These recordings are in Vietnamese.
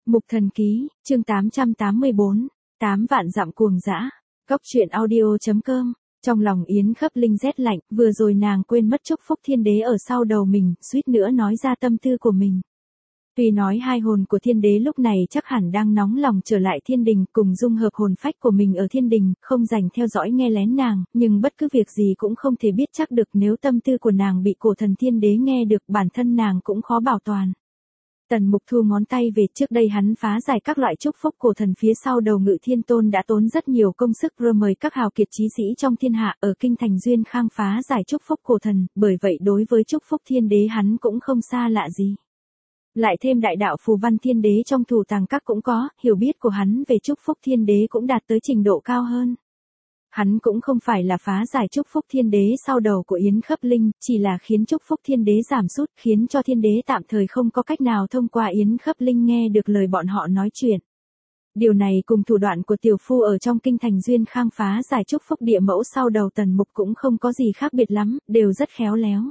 Mục Thần Ký, chương 884, 8 vạn dặm cuồng dã. Góc truyện audio.com. Trong lòng Yến Khấp Linh rét lạnh, vừa rồi nàng quên mất chúc phúc thiên đế ở sau đầu mình, suýt nữa nói ra tâm tư của mình. Tuy nói hai hồn của thiên đế lúc này chắc hẳn đang nóng lòng trở lại thiên đình cùng dung hợp hồn phách của mình ở thiên đình, không dành theo dõi nghe lén nàng, nhưng bất cứ việc gì cũng không thể biết chắc được, nếu tâm tư của nàng bị cổ thần thiên đế nghe được, bản thân nàng cũng khó bảo toàn. Tần Mục thu ngón tay về, trước đây hắn phá giải các loại chúc phúc cổ thần phía sau đầu Ngự Thiên Tôn đã tốn rất nhiều công sức rồi mời các hào kiệt chí sĩ trong thiên hạ ở kinh thành Duyên Khang phá giải chúc phúc cổ thần, bởi vậy đối với chúc phúc thiên đế hắn cũng không xa lạ gì. Lại thêm đại đạo phù văn thiên đế trong thủ tàng các cũng có, hiểu biết của hắn về chúc phúc thiên đế cũng đạt tới trình độ cao hơn. Hắn cũng không phải là phá giải chúc phúc thiên đế sau đầu của Yến Khấp Linh, chỉ là khiến chúc phúc thiên đế giảm sút, khiến cho thiên đế tạm thời không có cách nào thông qua Yến Khấp Linh nghe được lời bọn họ nói chuyện. Điều này cùng thủ đoạn của tiểu phu ở trong kinh thành Duyên Khang phá giải chúc phúc địa mẫu sau đầu Tần Mục cũng không có gì khác biệt lắm, đều rất khéo léo.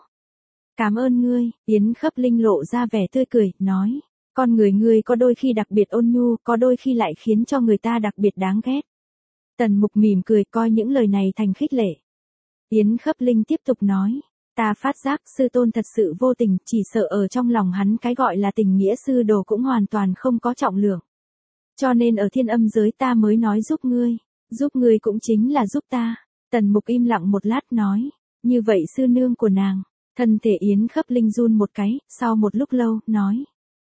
Cảm ơn ngươi, Yến Khấp Linh lộ ra vẻ tươi cười, nói, con người ngươi có đôi khi đặc biệt ôn nhu, có đôi khi lại khiến cho người ta đặc biệt đáng ghét. Tần Mục mỉm cười, coi những lời này thành khích lệ. Yến Khấp Linh tiếp tục nói, ta phát giác sư tôn thật sự vô tình, chỉ sợ ở trong lòng hắn cái gọi là tình nghĩa sư đồ cũng hoàn toàn không có trọng lượng. Cho nên ở thiên âm giới ta mới nói giúp ngươi cũng chính là giúp ta. Tần Mục im lặng một lát nói, như vậy sư nương của nàng. Thân thể Yến Khấp Linh run một cái, sau một lúc lâu, nói.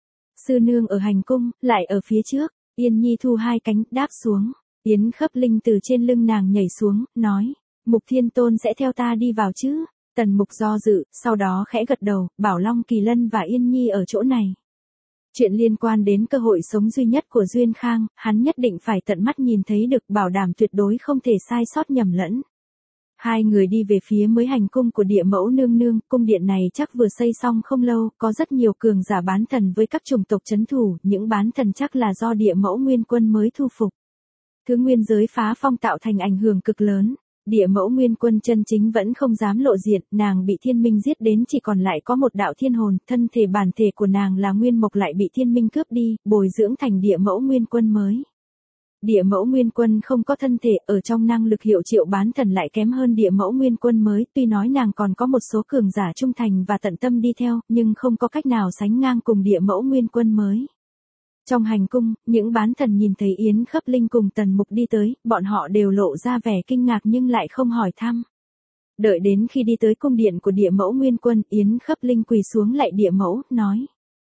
Sư nương ở hành cung, lại ở phía trước. Yên Nhi thu hai cánh, đáp xuống. Yến Khấp Linh từ trên lưng nàng nhảy xuống, nói. Mục Thiên Tôn sẽ theo ta đi vào chứ? Tần Mục do dự, sau đó khẽ gật đầu, bảo Long Kỳ Lân và Yên Nhi ở chỗ này. Chuyện liên quan đến cơ hội sống duy nhất của Duyên Khang, hắn nhất định phải tận mắt nhìn thấy được, bảo đảm tuyệt đối không thể sai sót nhầm lẫn. Hai người đi về phía mới hành cung của địa mẫu nương nương, cung điện này chắc vừa xây xong không lâu, có rất nhiều cường giả bán thần với các chủng tộc trấn thủ, những bán thần chắc là do địa mẫu nguyên quân mới thu phục. Thứ nguyên giới phá phong tạo thành ảnh hưởng cực lớn, địa mẫu nguyên quân chân chính vẫn không dám lộ diện, nàng bị thiên minh giết đến chỉ còn lại có một đạo thiên hồn, thân thể bản thể của nàng là nguyên mộc lại bị thiên minh cướp đi, bồi dưỡng thành địa mẫu nguyên quân mới. Địa mẫu nguyên quân không có thân thể, ở trong năng lực hiệu triệu bán thần lại kém hơn địa mẫu nguyên quân mới, tuy nói nàng còn có một số cường giả trung thành và tận tâm đi theo, nhưng không có cách nào sánh ngang cùng địa mẫu nguyên quân mới. Trong hành cung, những bán thần nhìn thấy Yến Khấp Linh cùng Tần Mục đi tới, bọn họ đều lộ ra vẻ kinh ngạc nhưng lại không hỏi thăm. Đợi đến khi đi tới cung điện của địa mẫu nguyên quân, Yến Khấp Linh quỳ xuống lạy địa mẫu, nói.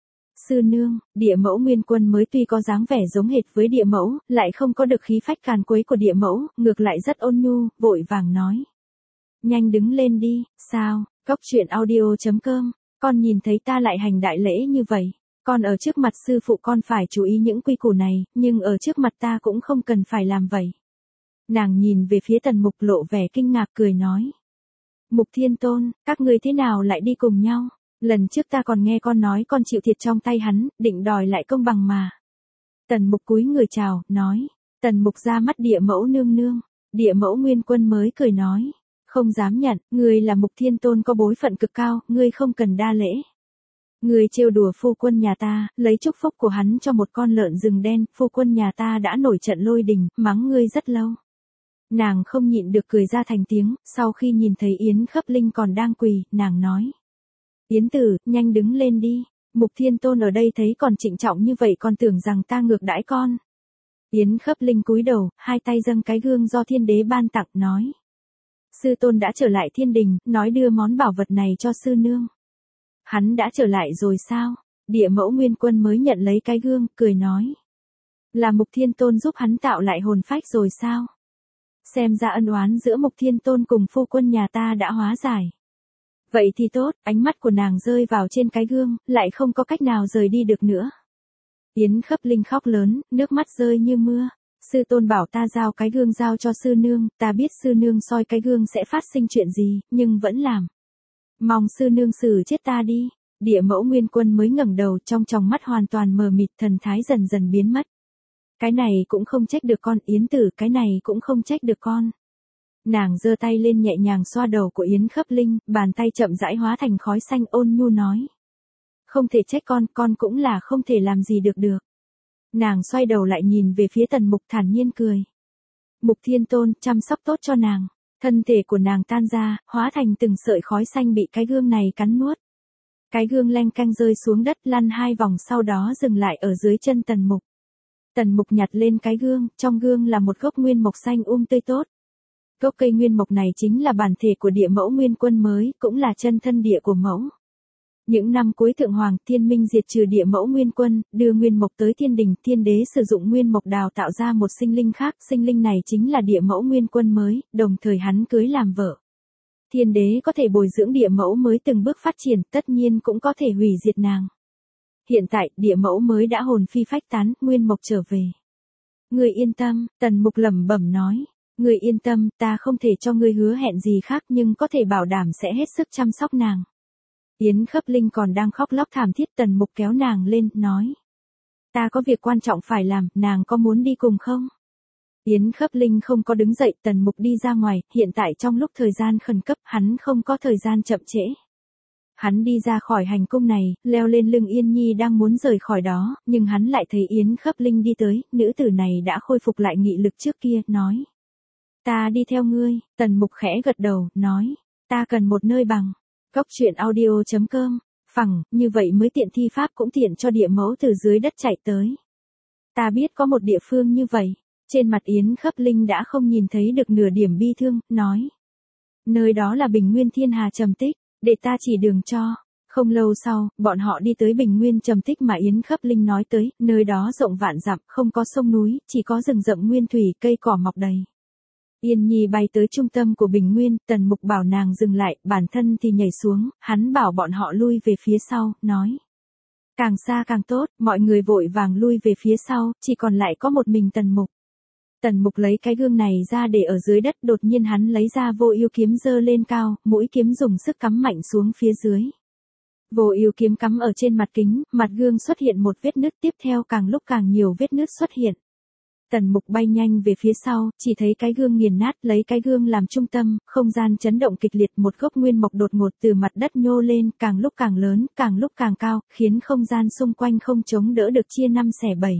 Sư nương, địa mẫu nguyên quân mới tuy có dáng vẻ giống hệt với địa mẫu, lại không có được khí phách càn quấy của địa mẫu, ngược lại rất ôn nhu, vội vàng nói. Nhanh đứng lên đi, sao, Góc truyện audio.com, con nhìn thấy ta lại hành đại lễ như vậy. Con ở trước mặt sư phụ con phải chú ý những quy củ này, nhưng ở trước mặt ta cũng không cần phải làm vậy. Nàng nhìn về phía Tần Mục lộ vẻ kinh ngạc cười nói. Mục Thiên Tôn, các ngươi thế nào lại đi cùng nhau? Lần trước ta còn nghe con nói con chịu thiệt trong tay hắn, định đòi lại công bằng mà. Tần Mục cúi người chào, nói. Tần Mục ra mắt địa mẫu nương nương. Địa mẫu nguyên quân mới cười nói. Không dám nhận, ngươi là Mục Thiên Tôn có bối phận cực cao, ngươi không cần đa lễ. Ngươi trêu đùa phu quân nhà ta, lấy chúc phúc của hắn cho một con lợn rừng đen, phu quân nhà ta đã nổi trận lôi đình, mắng ngươi rất lâu. Nàng không nhịn được cười ra thành tiếng, sau khi nhìn thấy Yến Khấp Linh còn đang quỳ, nàng nói. Yến tử, nhanh đứng lên đi, Mục Thiên Tôn ở đây thấy còn trịnh trọng như vậy còn tưởng rằng ta ngược đãi con. Yến Khấp Linh cúi đầu, hai tay dâng cái gương do thiên đế ban tặng, nói. Sư tôn đã trở lại thiên đình, nói đưa món bảo vật này cho sư nương. Hắn đã trở lại rồi sao? Địa mẫu nguyên quân mới nhận lấy cái gương, cười nói. Là Mục Thiên Tôn giúp hắn tạo lại hồn phách rồi sao? Xem ra ân oán giữa Mục Thiên Tôn cùng phu quân nhà ta đã hóa giải. Vậy thì tốt, ánh mắt của nàng rơi vào trên cái gương, lại không có cách nào rời đi được nữa. Yến Khấp Linh khóc lớn, nước mắt rơi như mưa. Sư tôn bảo ta giao cái gương giao cho sư nương, ta biết sư nương soi cái gương sẽ phát sinh chuyện gì, nhưng vẫn làm. Mong sư nương xử chết ta đi. Địa mẫu nguyên quân mới ngẩng đầu, trong tròng mắt hoàn toàn mờ mịt, thần thái dần dần biến mất. Cái này cũng không trách được con, Yến tử, cái này cũng không trách được con. Nàng giơ tay lên nhẹ nhàng xoa đầu của Yến Khấp Linh, bàn tay chậm rãi hóa thành khói xanh, ôn nhu nói. Không thể trách con cũng là không thể làm gì được. Nàng xoay đầu lại nhìn về phía Tần Mục thản nhiên cười. Mục Thiên Tôn chăm sóc tốt cho nàng. Thân thể của nàng tan ra, hóa thành từng sợi khói xanh bị cái gương này cắn nuốt. Cái gương leng canh rơi xuống đất lăn 2 vòng sau đó dừng lại ở dưới chân Tần Mục. Tần Mục nhặt lên cái gương, trong gương là một gốc nguyên mộc xanh tươi tốt. Gốc cây nguyên mộc này chính là bản thể của địa mẫu nguyên quân mới, cũng là chân thân địa của mẫu. Những năm cuối Thượng Hoàng Thiên Minh diệt trừ địa mẫu nguyên quân, đưa nguyên mộc tới thiên đình, thiên đế sử dụng nguyên mộc đào tạo ra một sinh linh khác, sinh linh này chính là địa mẫu nguyên quân mới, đồng thời hắn cưới làm vợ. Thiên đế có thể bồi dưỡng địa mẫu mới từng bước phát triển, tất nhiên cũng có thể hủy diệt nàng. Hiện tại, địa mẫu mới đã hồn phi phách tán, nguyên mộc trở về. Ngươi yên tâm, Tần Mục lẩm bẩm nói. Ngươi yên tâm, ta không thể cho ngươi hứa hẹn gì khác nhưng có thể bảo đảm sẽ hết sức chăm sóc nàng. Yến Khấp Linh còn đang khóc lóc thảm thiết, Tần Mục kéo nàng lên, nói. Ta có việc quan trọng phải làm, nàng có muốn đi cùng không? Yến Khấp Linh không có đứng dậy, Tần Mục đi ra ngoài, hiện tại trong lúc thời gian khẩn cấp, hắn không có thời gian chậm trễ. Hắn đi ra khỏi hành cung này, leo lên lưng Yên Nhi đang muốn rời khỏi đó, nhưng hắn lại thấy Yến Khấp Linh đi tới, nữ tử này đã khôi phục lại nghị lực trước kia, nói. Ta đi theo ngươi, Tần Mục khẽ gật đầu, nói. Ta cần một nơi bằng. Góc truyện audio.com, phẳng, như vậy mới tiện thi pháp cũng tiện cho địa mẫu từ dưới đất chạy tới. Ta biết có một địa phương như vậy. Trên mặt Yến Khấp Linh đã không nhìn thấy được nửa điểm bi thương, nói. Nơi đó là Bình Nguyên Thiên Hà Trầm Tích, để ta chỉ đường cho. Không lâu sau, bọn họ đi tới Bình Nguyên Trầm Tích mà Yến Khấp Linh nói tới, nơi đó rộng vạn dặm, không có sông núi, chỉ có rừng rậm nguyên thủy, cây cỏ mọc đầy. Yên Nhi bay tới trung tâm của Bình Nguyên, Tần Mục bảo nàng dừng lại, bản thân thì nhảy xuống, hắn bảo bọn họ lui về phía sau, nói. Càng xa càng tốt, mọi người vội vàng lui về phía sau, chỉ còn lại có một mình Tần Mục. Tần Mục lấy cái gương này ra để ở dưới đất, đột nhiên hắn lấy ra Vô Ưu kiếm giơ lên cao, mũi kiếm dùng sức cắm mạnh xuống phía dưới. Vô Ưu kiếm cắm ở trên mặt kính, mặt gương xuất hiện một vết nứt, tiếp theo càng lúc càng nhiều vết nứt xuất hiện. Tần Mục bay nhanh về phía sau, chỉ thấy cái gương nghiền nát, lấy cái gương làm trung tâm, không gian chấn động kịch liệt, một gốc nguyên mộc đột ngột từ mặt đất nhô lên, càng lúc càng lớn, càng lúc càng cao, khiến không gian xung quanh không chống đỡ được, chia 5 xẻ 7.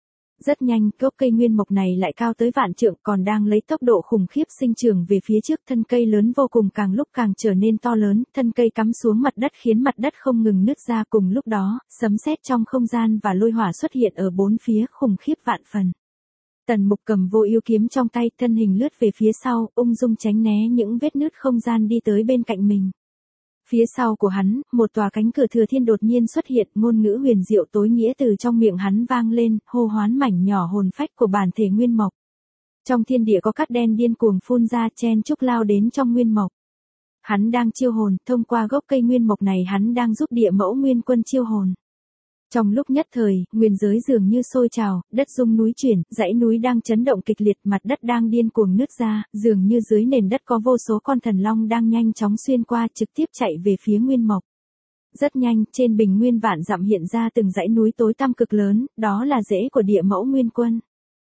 Rất nhanh, gốc cây nguyên mộc này lại cao tới vạn trượng, còn đang lấy tốc độ khủng khiếp sinh trưởng về phía trước, thân cây lớn vô cùng, càng lúc càng trở nên to lớn, thân cây cắm xuống mặt đất khiến mặt đất không ngừng nứt ra. Cùng lúc đó, sấm sét trong không gian và lôi hỏa xuất hiện ở bốn phía, khủng khiếp vạn phần. Tần Mục cầm Vô Ưu kiếm trong tay, thân hình lướt về phía sau, ung dung tránh né những vết nứt không gian đi tới bên cạnh mình. Phía sau của hắn, một tòa cánh cửa thừa thiên đột nhiên xuất hiện, ngôn ngữ huyền diệu tối nghĩa từ trong miệng hắn vang lên, hô hoán mảnh nhỏ hồn phách của bản thể nguyên mộc. Trong thiên địa có cát đen điên cuồng phun ra, chen chúc lao đến trong nguyên mộc. Hắn đang chiêu hồn, thông qua gốc cây nguyên mộc này hắn đang giúp địa mẫu nguyên quân chiêu hồn. Trong lúc nhất thời, nguyên giới dường như sôi trào, đất rung núi chuyển, dãy núi đang chấn động kịch liệt, mặt đất đang điên cuồng nứt ra, dường như dưới nền đất có vô số con thần long đang nhanh chóng xuyên qua, trực tiếp chạy về phía nguyên mộc. Rất nhanh, trên bình nguyên vạn dặm hiện ra từng dãy núi tối tăm cực lớn, đó là rễ của địa mẫu nguyên quân.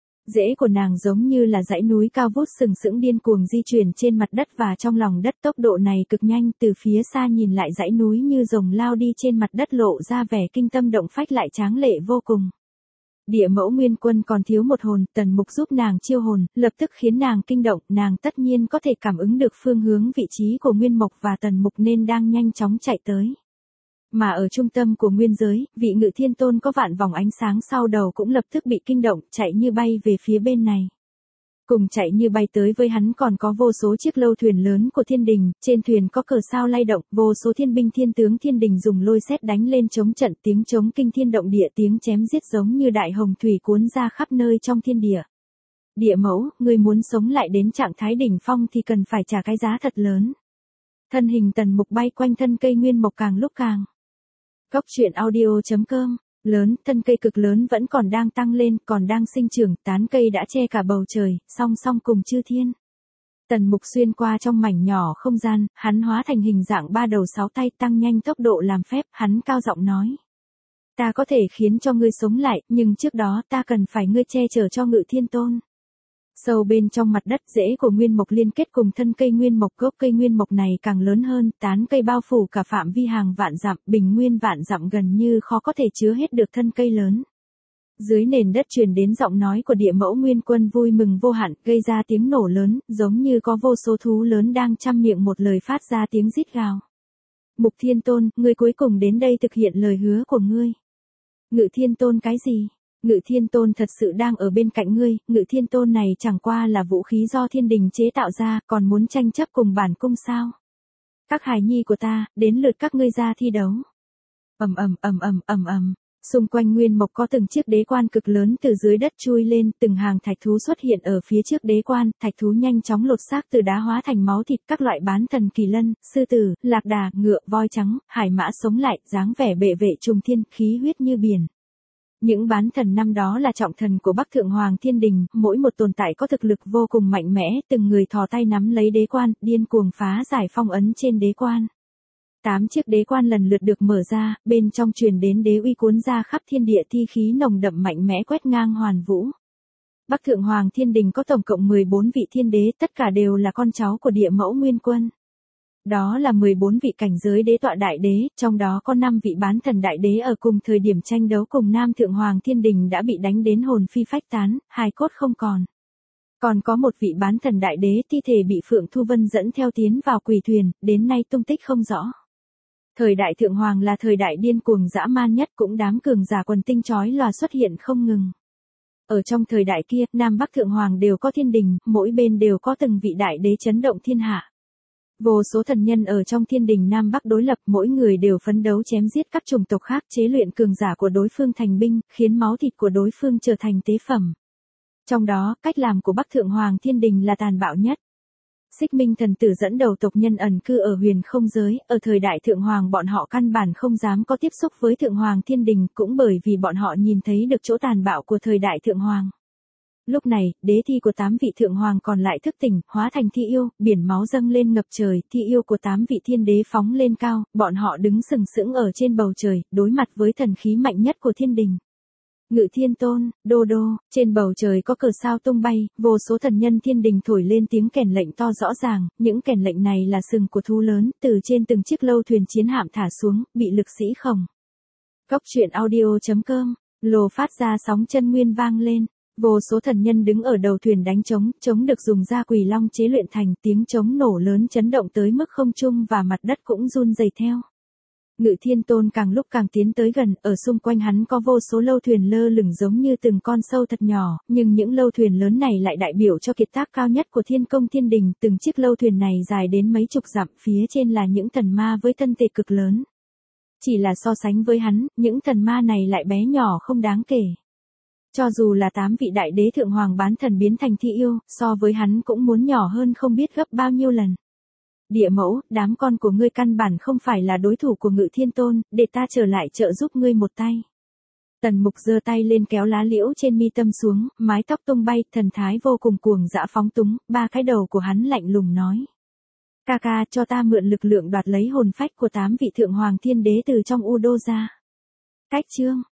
Rễ của nàng giống như là dãy núi cao vút sừng sững điên cuồng di chuyển trên mặt đất và trong lòng đất, tốc độ này cực nhanh, từ phía xa nhìn lại dãy núi như rồng lao đi trên mặt đất lộ ra vẻ kinh tâm động phách lại tráng lệ vô cùng. Địa mẫu nguyên quân còn thiếu một hồn, Tần Mục giúp nàng chiêu hồn, lập tức khiến nàng kinh động, nàng tất nhiên có thể cảm ứng được phương hướng vị trí của nguyên mộc và Tần Mục nên đang nhanh chóng chạy tới. Mà ở trung tâm của nguyên giới, vị Ngự Thiên Tôn có vạn vòng ánh sáng sau đầu cũng lập tức bị kinh động, chạy như bay về phía bên này. Cùng chạy như bay tới với hắn còn có vô số chiếc lâu thuyền lớn của thiên đình, trên thuyền có cờ sao lay động, vô số thiên binh thiên tướng thiên đình dùng lôi sét đánh lên chống trận, tiếng chống kinh thiên động địa, tiếng chém giết giống như đại hồng thủy cuốn ra khắp nơi trong thiên địa. Địa mẫu, ngươi muốn sống lại đến trạng thái đỉnh phong thì cần phải trả cái giá thật lớn. Thân hình Tần Mục bay quanh thân cây nguyên mộc càng lúc càng. Góc truyện audio.com, lớn, thân cây cực lớn vẫn còn đang tăng lên, còn đang sinh trưởng, tán cây đã che cả bầu trời, song song cùng chư thiên. Tần Mục xuyên qua trong mảnh nhỏ không gian, hắn hóa thành hình dạng 3 đầu 6 tay, tăng nhanh tốc độ làm phép, hắn cao giọng nói. Ta có thể khiến cho ngươi sống lại, nhưng trước đó ta cần phải ngươi che chở cho Ngự Thiên Tôn. Sâu bên trong mặt đất, rễ của nguyên mộc liên kết cùng thân cây nguyên mộc, gốc cây nguyên mộc này càng lớn hơn, tán cây bao phủ cả phạm vi hàng vạn dặm, bình nguyên vạn dặm gần như khó có thể chứa hết được thân cây lớn. Dưới nền đất truyền đến giọng nói của Địa Mẫu Nguyên Quân vui mừng vô hạn, gây ra tiếng nổ lớn, giống như có vô số thú lớn đang trăm miệng một lời phát ra tiếng rít gào. Mục Thiên Tôn, ngươi cuối cùng đến đây thực hiện lời hứa của ngươi. Ngự Thiên Tôn cái gì? Ngự Thiên Tôn thật sự đang ở bên cạnh ngươi, Ngự Thiên Tôn này chẳng qua là vũ khí do thiên đình chế tạo ra, còn muốn tranh chấp cùng bản cung sao? Các hài nhi của ta, đến lượt các ngươi ra thi đấu. Xung quanh nguyên mộc có từng chiếc đế quan cực lớn từ dưới đất chui lên, từng hàng thạch thú xuất hiện ở phía trước đế quan, thạch thú nhanh chóng lột xác từ đá hóa thành máu thịt, các loại bán thần kỳ lân, sư tử, lạc đà, ngựa, voi trắng, hải mã sống lại, dáng vẻ bệ vệ trùng thiên, khí huyết như biển. Những bán thần năm đó là trọng thần của Bắc Thượng Hoàng Thiên Đình, mỗi một tồn tại có thực lực vô cùng mạnh mẽ, từng người thò tay nắm lấy đế quan, điên cuồng phá giải phong ấn trên đế quan. 8 chiếc đế quan lần lượt được mở ra, bên trong truyền đến đế uy cuốn ra khắp thiên địa, thi khí nồng đậm mạnh mẽ quét ngang hoàn vũ. Bắc Thượng Hoàng Thiên Đình có tổng cộng 14 vị thiên đế, tất cả đều là con cháu của Địa Mẫu Nguyên Quân. Đó là 14 vị cảnh giới đế tọa đại đế, trong đó có 5 vị bán thần đại đế ở cùng thời điểm tranh đấu cùng Nam Thượng Hoàng Thiên Đình đã bị đánh đến hồn phi phách tán, hài cốt không còn. Còn có một vị bán thần đại đế thi thể bị Phượng Thu Vân dẫn theo tiến vào quỷ thuyền, đến nay tung tích không rõ. Thời đại Thượng Hoàng là thời đại điên cuồng dã man nhất, cũng đám cường giả quần tinh chói lòa xuất hiện không ngừng. Ở trong thời đại kia, Nam Bắc Thượng Hoàng đều có thiên đình, mỗi bên đều có từng vị đại đế chấn động thiên hạ. Vô số thần nhân ở trong thiên đình Nam Bắc đối lập, mỗi người đều phấn đấu chém giết các chủng tộc khác, chế luyện cường giả của đối phương thành binh, khiến máu thịt của đối phương trở thành tế phẩm. Trong đó, cách làm của Bắc Thượng Hoàng Thiên Đình là tàn bạo nhất. Xích Minh thần tử dẫn đầu tộc nhân ẩn cư ở huyền không giới, ở thời đại Thượng Hoàng bọn họ căn bản không dám có tiếp xúc với Thượng Hoàng Thiên Đình, cũng bởi vì bọn họ nhìn thấy được chỗ tàn bạo của thời đại Thượng Hoàng. Lúc này, đế thi của 8 vị Thượng Hoàng còn lại thức tỉnh, hóa thành thi yêu, biển máu dâng lên ngập trời, thi yêu của 8 vị thiên đế phóng lên cao, bọn họ đứng sừng sững ở trên bầu trời, đối mặt với thần khí mạnh nhất của thiên đình. Ngự Thiên Tôn, đô đô, trên bầu trời có cờ sao tung bay, vô số thần nhân thiên đình thổi lên tiếng kèn lệnh to rõ ràng, những kèn lệnh này là sừng của thú lớn, từ trên từng chiếc lâu thuyền chiến hạm thả xuống, bị lực sĩ khổng. Góc truyện audio.com, lồ phát ra sóng chân nguyên vang lên. Vô số thần nhân đứng ở đầu thuyền đánh trống, trống được dùng da quỷ long chế luyện thành, tiếng trống nổ lớn chấn động tới mức không trung và mặt đất cũng run rẩy theo. Ngự Thiên Tôn càng lúc càng tiến tới gần, ở xung quanh hắn có vô số lâu thuyền lơ lửng giống như từng con sâu thật nhỏ, nhưng những lâu thuyền lớn này lại đại biểu cho kiệt tác cao nhất của Thiên Công Thiên Đình, từng chiếc lâu thuyền này dài đến mấy chục dặm, phía trên là những thần ma với thân thể cực lớn. Chỉ là so sánh với hắn, những thần ma này lại bé nhỏ không đáng kể. Cho dù là 8 vị đại đế Thượng Hoàng bán thần biến thành thi yêu, so với hắn cũng muốn nhỏ hơn không biết gấp bao nhiêu lần. Địa Mẫu, đám con của ngươi căn bản không phải là đối thủ của Ngự Thiên Tôn, để ta trở lại trợ giúp ngươi một tay. Tần Mục giơ tay lên kéo lá liễu trên mi tâm xuống, mái tóc tung bay, thần thái vô cùng cuồng dã phóng túng, ba cái đầu của hắn lạnh lùng nói. Ca ca, cho ta mượn lực lượng đoạt lấy hồn phách của 8 vị Thượng Hoàng Thiên Đế từ trong U Đô ra. Cách chương.